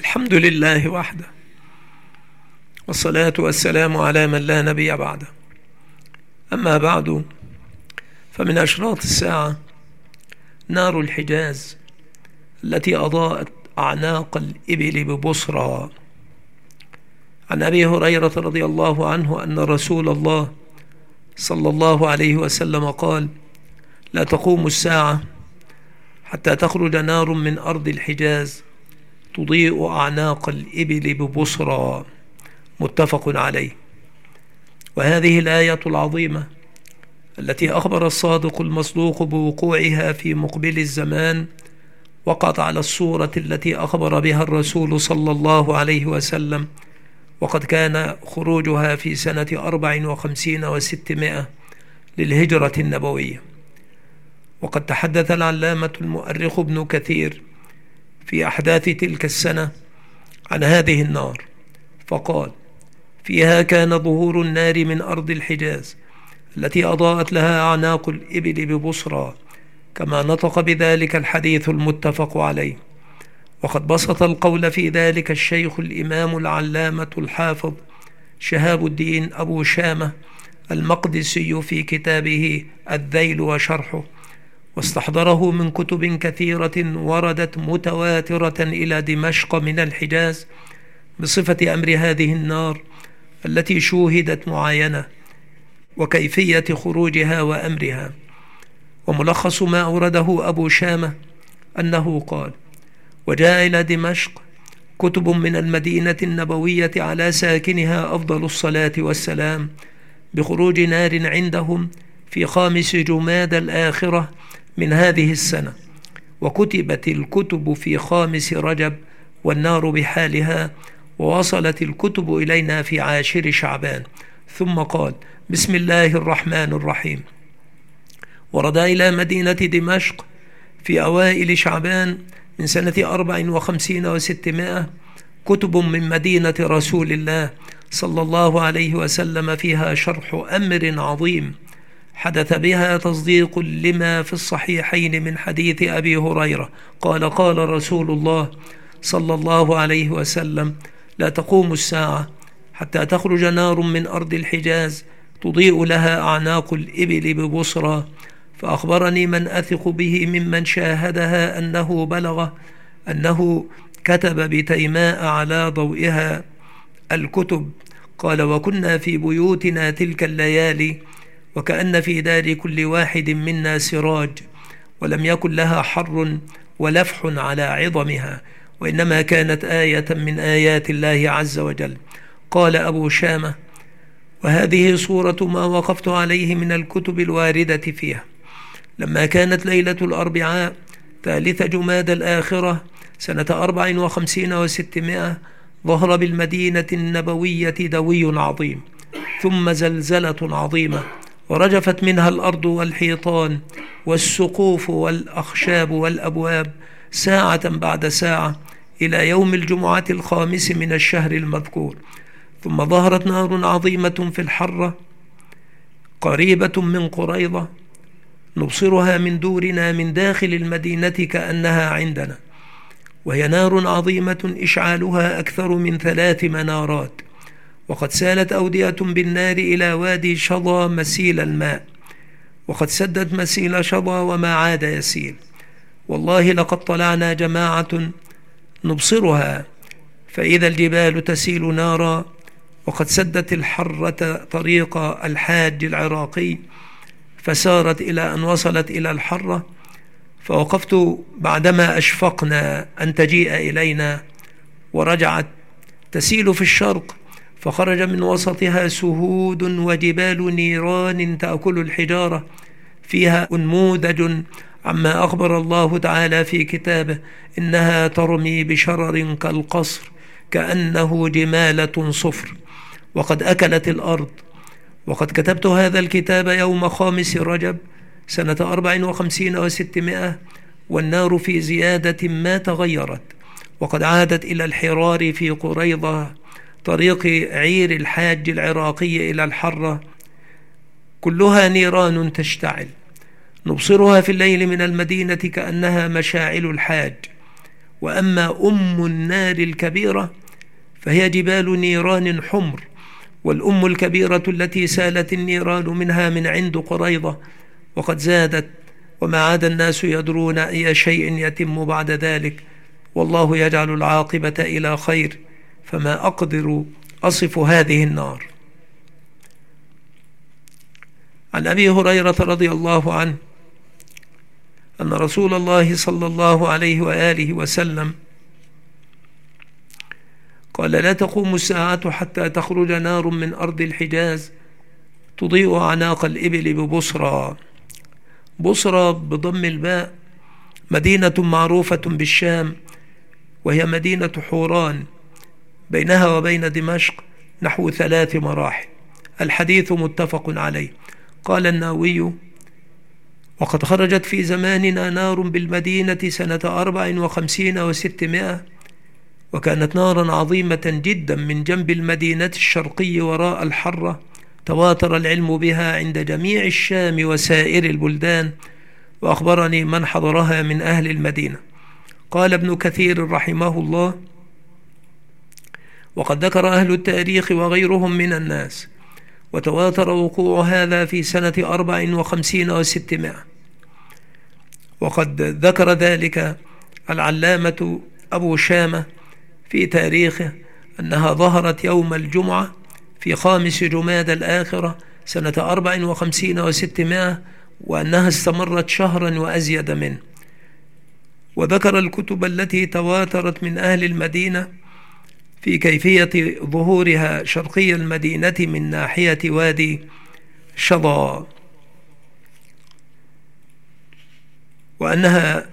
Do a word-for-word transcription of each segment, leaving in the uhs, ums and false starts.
الحمد لله وحده، والصلاة والسلام على من لا نبي بعده. أما بعد، فمن أشراط الساعة نار الحجاز التي أضاءت أعناق الإبل ببصرى. عن أبي هريرة رضي الله عنه أن رسول الله صلى الله عليه وسلم قال: لا تقوم الساعة حتى تخرج نار من أرض الحجاز تضيء أعناق الإبل ببصرى. متفق عليه. وهذه الآية العظيمة التي أخبر الصادق المصدوق بوقوعها في مقبل الزمان وقعت على الصورة التي أخبر بها الرسول صلى الله عليه وسلم، وقد كان خروجها في سنة أربع وخمسين وستمائة للهجرة النبوية. وقد تحدث العلامة المؤرخ ابن كثير في أحداث تلك السنة عن هذه النار، فقال: فيها كان ظهور النار من أرض الحجاز التي أضاءت لها أعناق الإبل ببصرى، كما نطق بذلك الحديث المتفق عليه. وقد بسط القول في ذلك الشيخ الإمام العلامة الحافظ شهاب الدين أبو شامة المقدسي في كتابه الذيل وشرحه، واستحضره من كتب كثيرة وردت متواترة إلى دمشق من الحجاز بصفة أمر هذه النار التي شوهدت معاينة وكيفية خروجها وأمرها. وملخص ما أورده أبو شامة أنه قال: وجاء إلى دمشق كتب من المدينة النبوية على ساكنها أفضل الصلاة والسلام بخروج نار عندهم في خامس جماد الآخرة من هذه السنة، وكتبت الكتب في خامس رجب والنار بحالها، ووصلت الكتب إلينا في عاشر شعبان. ثم قال: بسم الله الرحمن الرحيم. ورد إلى مدينة دمشق في أوائل شعبان من سنة أربع وخمسين وستمائة كتب من مدينة رسول الله صلى الله عليه وسلم فيها شرح أمر عظيم حدث بها تصديق لما في الصحيحين من حديث أبي هريرة قال: قال رسول الله صلى الله عليه وسلم: لا تقوم الساعة حتى تخرج نار من أرض الحجاز تضيء لها أعناق الإبل ببصرى. فأخبرني من أثق به ممن شاهدها أنه بلغ أنه كتب بتيماء على ضوئها الكتب. قال: وكنا في بيوتنا تلك الليالي وكأن في دار كل واحد منا سراج، ولم يكن لها حر ولفح على عظمها، وإنما كانت آية من آيات الله عز وجل. قال أبو شامة: وهذه صورة ما وقفت عليه من الكتب الواردة فيها. لما كانت ليلة الأربعاء ثالث جماد الآخرة سنة أربع وخمسين وستمائة ظهر بالمدينة النبوية دوي عظيم، ثم زلزلة عظيمة، ورجفت منها الأرض والحيطان والسقوف والأخشاب والأبواب ساعة بعد ساعة إلى يوم الجمعة الخامس من الشهر المذكور. ثم ظهرت نار عظيمة في الحرة قريبة من قريظة نبصرها من دورنا من داخل المدينة كأنها عندنا، وهي نار عظيمة إشعالها أكثر من ثلاث منارات، وقد سالت أودية بالنار إلى وادي شظى مسيل الماء، وقد سدت مسيل شظى وما عاد يسيل. والله لقد طلعنا جماعة نبصرها فإذا الجبال تسيل نارا، وقد سدت الحرة طريق الحاج العراقي فسارت إلى أن وصلت إلى الحرة، فوقفت بعدما أشفقنا أن تجيء إلينا، ورجعت تسيل في الشرق، فخرج من وسطها سهود وجبال نيران تأكل الحجارة، فيها أنموذج عما أخبر الله تعالى في كتابه: إنها ترمي بشرر كالقصر كأنه جمالة صفر. وقد أكلت الأرض. وقد كتبت هذا الكتاب يوم خامس رجب سنة أربع وخمسين وستمائة، والنار في زيادة ما تغيرت، وقد عادت إلى الحرار في قريظة طريق عير الحاج العراقي إلى الحرة، كلها نيران تشتعل، نبصرها في الليل من المدينة كأنها مشاعل الحاج، وأما أم النار الكبيرة فهي جبال نيران حمر، والأم الكبيرة التي سالت النيران منها من عند قريضة وقد زادت، وما عاد الناس يدرون أي شيء يتم بعد ذلك، والله يجعل العاقبة إلى خير، فما أقدر أصف هذه النار. عن أبي هريرة رضي الله عنه أن رسول الله صلى الله عليه وآله وسلم قال: لا تقوم الساعة حتى تخرج نار من أرض الحجاز تضيء أعناق الإبل ببصرى. بصرى بضم الباء مدينة معروفة بالشام، وهي مدينة حوران، بينها وبين دمشق نحو ثلاث مراحل. الحديث متفق عليه. قال النووي: وقد خرجت في زماننا نار بالمدينة سنة أربع وخمسين وستمائة، وكانت نارا عظيمة جدا من جنب المدينة الشرقي وراء الحرة، تواتر العلم بها عند جميع الشام وسائر البلدان، وأخبرني من حضرها من أهل المدينة. قال ابن كثير رحمه الله: وقد ذكر أهل التاريخ وغيرهم من الناس، وتواتر وقوع هذا في سنة أربع وخمسين وستمائة، وقد ذكر ذلك العلامة أبو شامة في تاريخه أنها ظهرت يوم الجمعة في خامس جماد الآخرة سنة أربع وخمسين وستمائة، وأنها استمرت شهرا وأزيد منه. وذكر الكتب التي تواترت من أهل المدينة في كيفية ظهورها شرقي المدينة من ناحية وادي شظى، وأنها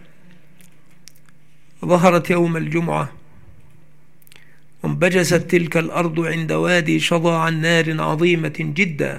ظهرت يوم الجمعة، وانبجست تلك الأرض عند وادي شظى عن نار عظيمة جدا،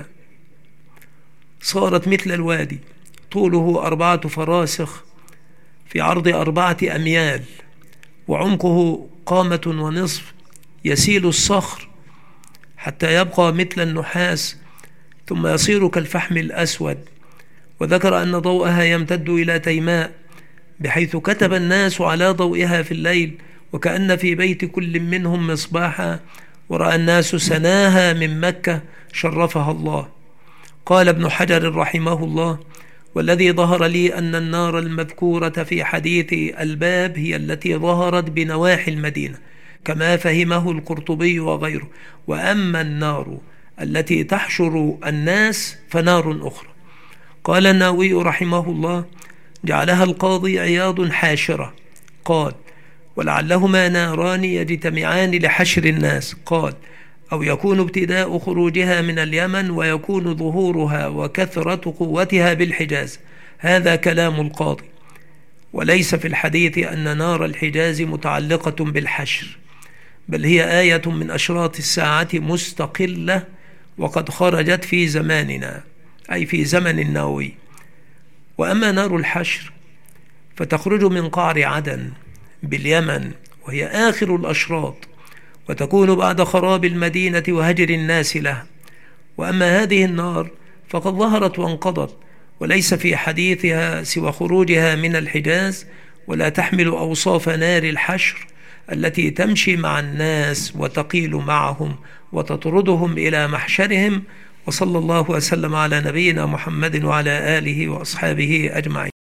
صارت مثل الوادي، طوله أربعة فراسخ في عرض أربعة أميال، وعمقه قامة ونصف، يسيل الصخر حتى يبقى مثل النحاس ثم يصير كالفحم الأسود. وذكر أن ضوءها يمتد إلى تيماء، بحيث كتب الناس على ضوئها في الليل، وكأن في بيت كل منهم مصباحا، ورأى الناس سناها من مكة شرفها الله. قال ابن حجر رحمه الله: والذي ظهر لي أن النار المذكورة في حديث الباب هي التي ظهرت بنواحي المدينة، كما فهمه القرطبي وغيره، وأما النار التي تحشر الناس فنار أخرى. قال النووي رحمه الله: جعلها القاضي عياض حاشرة. قال: ولعلهما ناران يجتمعان لحشر الناس. قال: أو يكون ابتداء خروجها من اليمن، ويكون ظهورها وكثرة قوتها بالحجاز. هذا كلام القاضي، وليس في الحديث أن نار الحجاز متعلقة بالحشر، بل هي آية من أشراط الساعة مستقلة، وقد خرجت في زماننا، أي في زمن النووي. وأما نار الحشر فتخرج من قعر عدن باليمن، وهي آخر الأشراط، وتكون بعد خراب المدينة وهجر الناس لها. وأما هذه النار فقد ظهرت وانقضت، وليس في حديثها سوى خروجها من الحجاز، ولا تحمل أوصاف نار الحشر التي تمشي مع الناس وتقيل معهم وتطردهم إلى محشرهم. وصلى الله وسلم على نبينا محمد وعلى آله وأصحابه أجمعين.